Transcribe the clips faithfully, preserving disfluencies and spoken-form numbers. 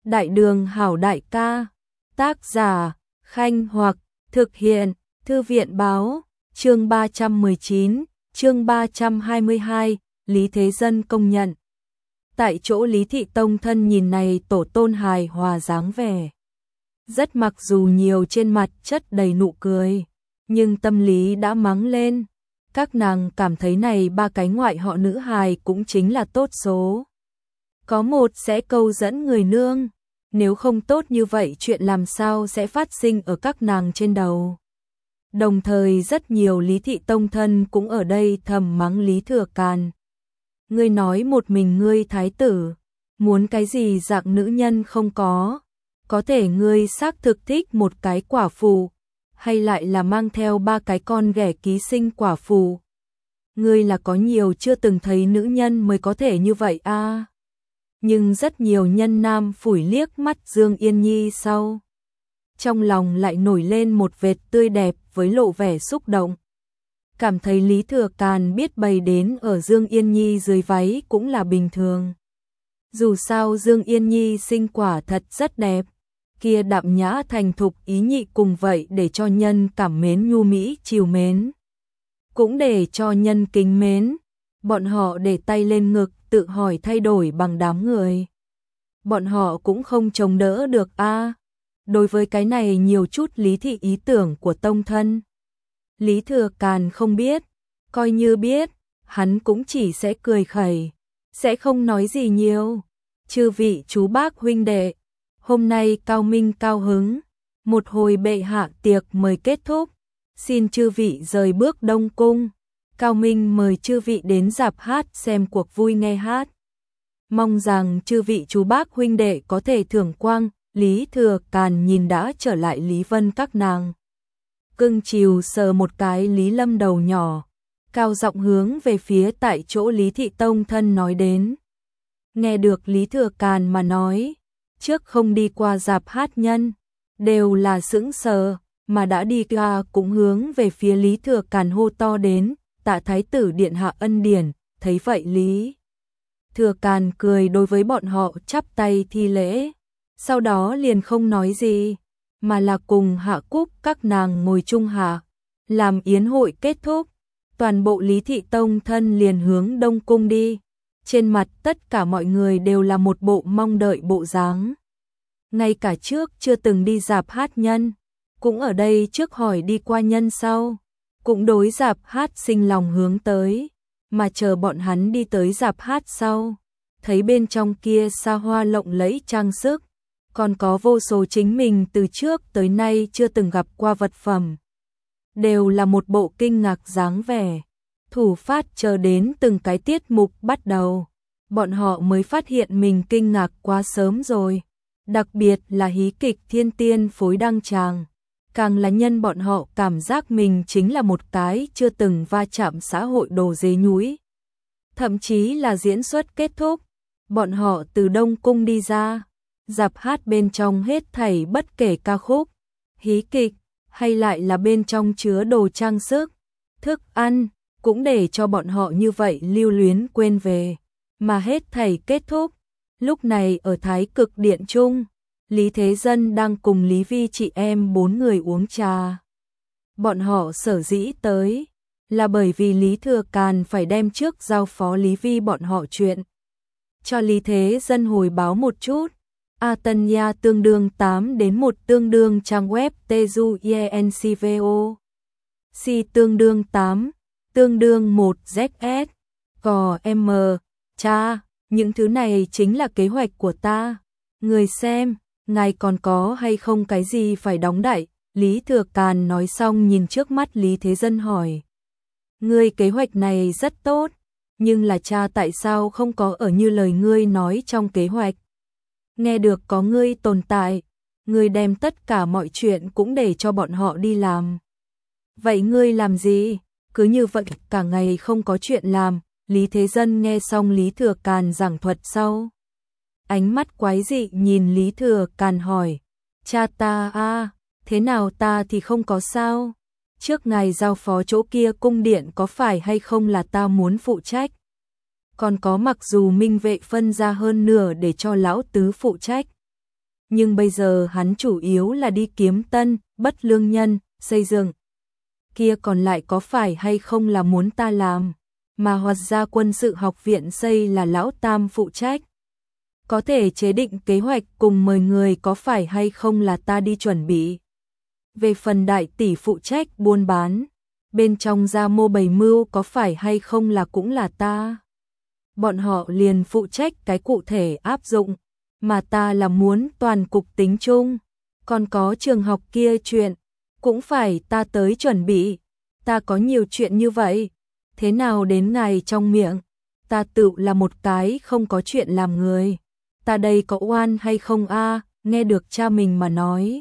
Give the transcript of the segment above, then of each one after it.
Đại đường hảo đại ca, tác giả, Khanh Hoặc, thực hiện, Thư viện báo, chương ba trăm mười chín, chương ba trăm hai mươi hai, Lý Thế Dân công nhận. Tại chỗ Lý Thị Tông thân nhìn này tổ tôn hài hòa dáng vẻ. Rất mặc dù nhiều trên mặt chất đầy nụ cười, nhưng tâm lý đã mắng lên. Các nàng cảm thấy này ba cái ngoại họ nữ hài cũng chính là tốt số. Có một sẽ câu dẫn người nương, nếu không tốt như vậy chuyện làm sao sẽ phát sinh ở các nàng trên đầu. Đồng thời rất nhiều Lý Thị Tông thân cũng ở đây thầm mắng Lý Thừa Càn. Ngươi nói một mình ngươi thái tử, muốn cái gì dạng nữ nhân không có, có thể ngươi xác thực thích một cái quả phụ, hay lại là mang theo ba cái con ghẻ ký sinh quả phụ. Ngươi là có nhiều chưa từng thấy nữ nhân mới có thể như vậy a. À. Nhưng rất nhiều nhân nam phủi liếc mắt Dương Yên Nhi sau. Trong lòng lại nổi lên một vệt tươi đẹp với lộ vẻ xúc động. Cảm thấy Lý Thừa Càn biết bày đến ở Dương Yên Nhi dưới váy cũng là bình thường. Dù sao Dương Yên Nhi sinh quả thật rất đẹp, kia đạm nhã thành thục ý nhị cùng vậy để cho nhân cảm mến nhu mỹ chiều mến. Cũng để cho nhân kính mến, bọn họ để tay lên ngực tự hỏi thay đổi bằng đám người. Bọn họ cũng không chống đỡ được a. À. Đối với cái này nhiều chút Lý Thị ý tưởng của tông thân. Lý Thừa Càn không biết, coi như biết, hắn cũng chỉ sẽ cười khẩy, sẽ không nói gì nhiều. Chư vị chú bác huynh đệ, hôm nay cao minh cao hứng, một hồi bệ hạ tiệc mời kết thúc, xin chư vị rời bước Đông Cung. Cao Minh mời chư vị đến rạp hát xem cuộc vui nghe hát. Mong rằng chư vị chú bác huynh đệ có thể thưởng quang. Lý Thừa Càn nhìn đã trở lại Lý Vân các nàng. Cưng chiều sờ một cái Lý Lâm đầu nhỏ, cao giọng hướng về phía tại chỗ Lý Thị Tông thân nói đến. Nghe được Lý Thừa Càn mà nói, trước không đi qua rạp hát nhân, đều là sững sờ, mà đã đi qua cũng hướng về phía Lý Thừa Càn hô to đến, tạ thái tử điện hạ ân điển. Thấy vậy Lý Thừa Càn cười đối với bọn họ chắp tay thi lễ. Sau đó liền không nói gì, mà là cùng Hạ Cúc các nàng ngồi chung hạ, làm yến hội kết thúc, toàn bộ Lý Thị Tông thân liền hướng Đông Cung đi, trên mặt tất cả mọi người đều là một bộ mong đợi bộ dáng. Ngay cả trước chưa từng đi rạp hát nhân, cũng ở đây trước hỏi đi qua nhân sau, cũng đối rạp hát sinh lòng hướng tới, mà chờ bọn hắn đi tới rạp hát sau, thấy bên trong kia xa hoa lộng lẫy trang sức, còn có vô số chính mình từ trước tới nay chưa từng gặp qua vật phẩm. Đều là một bộ kinh ngạc dáng vẻ. Thủ phát chờ đến từng cái tiết mục bắt đầu. Bọn họ mới phát hiện mình kinh ngạc quá sớm rồi. Đặc biệt là hí kịch Thiên Tiên phối đăng tràng. Càng là nhân bọn họ cảm giác mình chính là một cái chưa từng va chạm xã hội đồ dế nhúi. Thậm chí là diễn xuất kết thúc. Bọn họ từ Đông Cung đi ra. Rạp hát bên trong hết thảy bất kể ca khúc, hí kịch, hay lại là bên trong chứa đồ trang sức, thức ăn, cũng để cho bọn họ như vậy lưu luyến quên về, mà hết thảy kết thúc. Lúc này ở Thái Cực Điện Trung, Lý Thế Dân đang cùng Lý Vi chị em bốn người uống trà. Bọn họ sở dĩ tới, là bởi vì Lý Thừa Càn phải đem trước giao phó Lý Vi bọn họ chuyện. Cho Lý Thế Dân hồi báo một chút. A Tân Nha tương đương tám đến một tương đương trang web Teju Yencvo. C tương đương tám, tương đương một Z S. Cò M, cha, những thứ này chính là kế hoạch của ta. Người xem, ngài còn có hay không cái gì phải đóng đại? Lý Thừa Càn nói xong nhìn trước mắt Lý Thế Dân hỏi. Ngươi kế hoạch này rất tốt, nhưng là cha tại sao không có ở như lời ngươi nói trong kế hoạch? Nghe được có ngươi tồn tại, ngươi đem tất cả mọi chuyện cũng để cho bọn họ đi làm. Vậy ngươi làm gì? Cứ như vậy cả ngày không có chuyện làm. Lý Thế Dân nghe xong Lý Thừa Càn giảng thuật sau. Ánh mắt quái dị nhìn Lý Thừa Càn hỏi. Cha ta a, thế nào ta thì không có sao? Trước ngài giao phó chỗ kia cung điện có phải hay không là ta muốn phụ trách? Còn có mặc dù minh vệ phân ra hơn nửa để cho lão tứ phụ trách. nhưng bây giờ hắn chủ yếu là đi kiếm tân, bất lương nhân, xây dựng. Kia còn lại có phải hay không là muốn ta làm, mà Hoạt Gia quân sự học viện xây là lão tam phụ trách. Có thể chế định kế hoạch cùng mời người có phải hay không là ta đi chuẩn bị. Về phần đại tỷ phụ trách buôn bán, bên trong gia mô bày mưu có phải hay không là cũng là ta. Bọn họ liền phụ trách cái cụ thể áp dụng, mà ta là muốn toàn cục tính chung. Còn có trường học kia chuyện, cũng phải ta tới chuẩn bị. Ta có nhiều chuyện như vậy, thế nào đến ngày trong miệng, ta tự là một cái không có chuyện làm người. Ta đây có oan hay không a? Nghe được cha mình mà nói.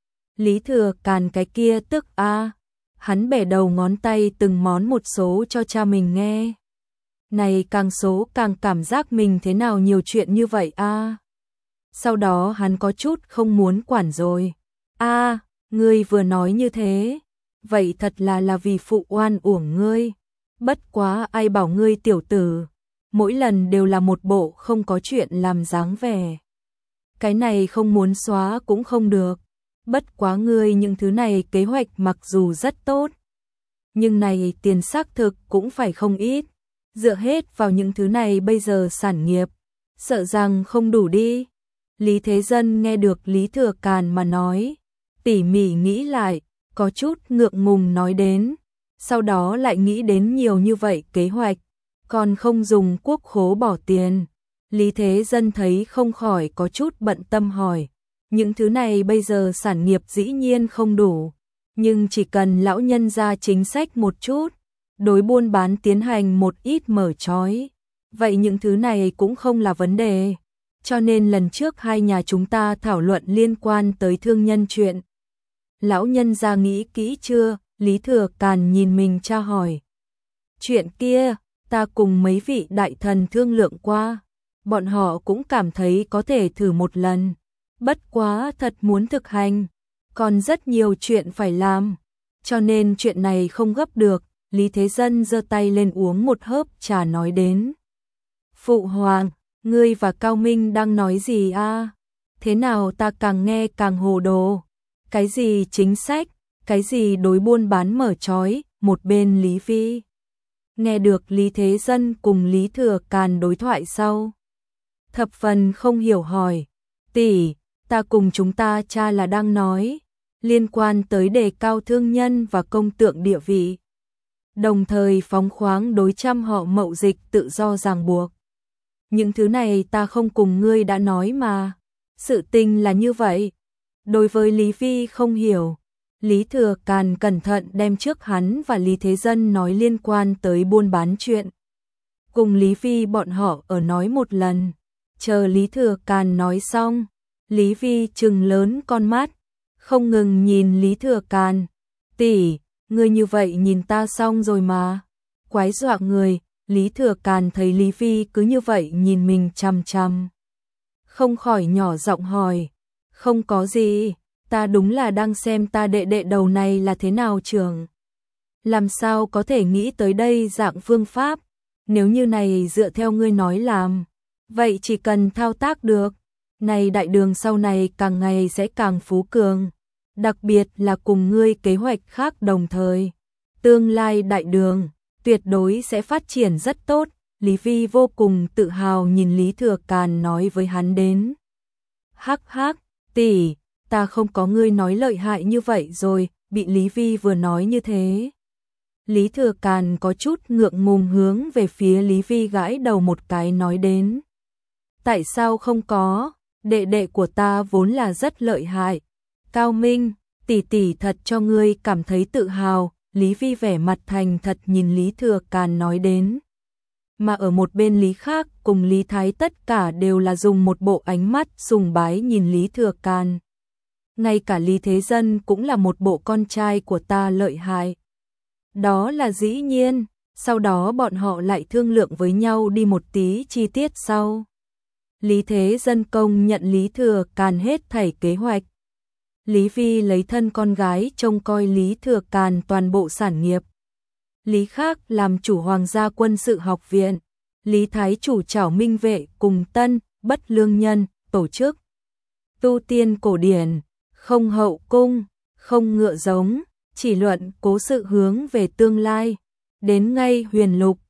Lý Thừa Càn cái kia tức a, hắn bẻ đầu ngón tay từng món một số cho cha mình nghe. Này càng số càng cảm giác mình thế nào nhiều chuyện như vậy a. Sau đó hắn có chút không muốn quản rồi. A, ngươi vừa nói như thế, vậy thật là là vì phụ oan uổng ngươi. Bất quá ai bảo ngươi tiểu tử, mỗi lần đều là một bộ không có chuyện làm dáng vẻ. Cái này không muốn xóa cũng không được. Bất quá ngươi những thứ này kế hoạch mặc dù rất tốt, nhưng này tiền xác thực cũng phải không ít. Dựa hết vào những thứ này bây giờ sản nghiệp, sợ rằng không đủ đi. Lý Thế Dân nghe được Lý Thừa Càn mà nói, tỉ mỉ nghĩ lại, có chút ngượng ngùng nói đến. Sau đó lại nghĩ đến nhiều như vậy kế hoạch, còn không dùng quốc khố bỏ tiền. Lý Thế Dân thấy không khỏi có chút bận tâm hỏi, những thứ này bây giờ sản nghiệp dĩ nhiên không đủ, nhưng chỉ cần lão nhân ra chính sách một chút, đối buôn bán tiến hành một ít mở trói, vậy những thứ này cũng không là vấn đề. Cho nên lần trước hai nhà chúng ta thảo luận liên quan tới thương nhân chuyện. Lão nhân ra nghĩ kỹ chưa? Lý Thừa Càn nhìn mình tra hỏi. Chuyện kia, ta cùng mấy vị đại thần thương lượng qua, bọn họ cũng cảm thấy có thể thử một lần. Bất quá thật muốn thực hành, còn rất nhiều chuyện phải làm, cho nên chuyện này không gấp được. Lý Thế Dân giơ tay lên uống một hớp trà nói đến. Phụ hoàng, ngươi và Cao Minh đang nói gì a? Thế nào ta càng nghe càng hồ đồ. Cái gì chính sách, cái gì đối buôn bán mở trói, một bên Lý Phi. Nghe được Lý Thế Dân cùng Lý Thừa Càn đối thoại sau, thập phần không hiểu hỏi, tỷ, ta cùng chúng ta cha là đang nói, liên quan tới đề cao thương nhân và công tượng địa vị, đồng thời phóng khoáng đối trăm họ mậu dịch tự do ràng buộc. Những thứ này ta không cùng ngươi đã nói mà, sự tình là như vậy. Đối với Lý Phi không hiểu, Lý Thừa Càn cẩn thận đem trước hắn và Lý Thế Dân nói liên quan tới buôn bán chuyện. Cùng Lý Phi bọn họ ở nói một lần, chờ Lý Thừa Càn nói xong, Lý Phi trừng lớn con mắt, không ngừng nhìn Lý Thừa Càn. Tỷ, ngươi như vậy nhìn ta xong rồi mà. Quái dọa người, Lý Thừa Càn thấy Lý Phi cứ như vậy nhìn mình chằm chằm, không khỏi nhỏ giọng hỏi, không có gì, ta đúng là đang xem ta đệ đệ đầu này là thế nào trưởng. Làm sao có thể nghĩ tới đây dạng phương pháp, nếu như này dựa theo ngươi nói làm, vậy chỉ cần thao tác được, này đại đường sau này càng ngày sẽ càng phú cường, đặc biệt là cùng ngươi kế hoạch khác đồng thời. Tương lai đại đường tuyệt đối sẽ phát triển rất tốt. Lý Phi vô cùng tự hào nhìn Lý Thừa Càn nói với hắn đến. Hắc hắc, tỷ, ta không có ngươi nói lợi hại như vậy rồi. Bị Lý Phi vừa nói như thế, Lý Thừa Càn có chút ngượng ngùng hướng về phía Lý Phi gãi đầu một cái nói đến. Tại sao không có, đệ đệ của ta vốn là rất lợi hại. Cao Minh, tỷ tỷ thật cho ngươi cảm thấy tự hào. Lý Phi vẻ mặt thành thật nhìn Lý Thừa Càn nói đến. Mà ở một bên Lý khác cùng Lý Thái tất cả đều là dùng một bộ ánh mắt sùng bái nhìn Lý Thừa Càn. Ngay cả Lý Thế Dân cũng là một bộ con trai của ta lợi hại. Đó là dĩ nhiên, sau đó bọn họ lại thương lượng với nhau đi một tí chi tiết sau. Lý Thế Dân công nhận Lý Thừa Càn hết thảy kế hoạch. Lý Phi lấy thân con gái trông coi Lý Thừa Càn toàn bộ sản nghiệp. Lý khác làm chủ Hoàng gia quân sự học viện. Lý Thái chủ trảo minh vệ cùng tân, bất lương nhân, tổ chức. tu tiên cổ điển, không hậu cung, không ngựa giống, chỉ luận cố sự hướng về tương lai. Đến ngay huyền lục,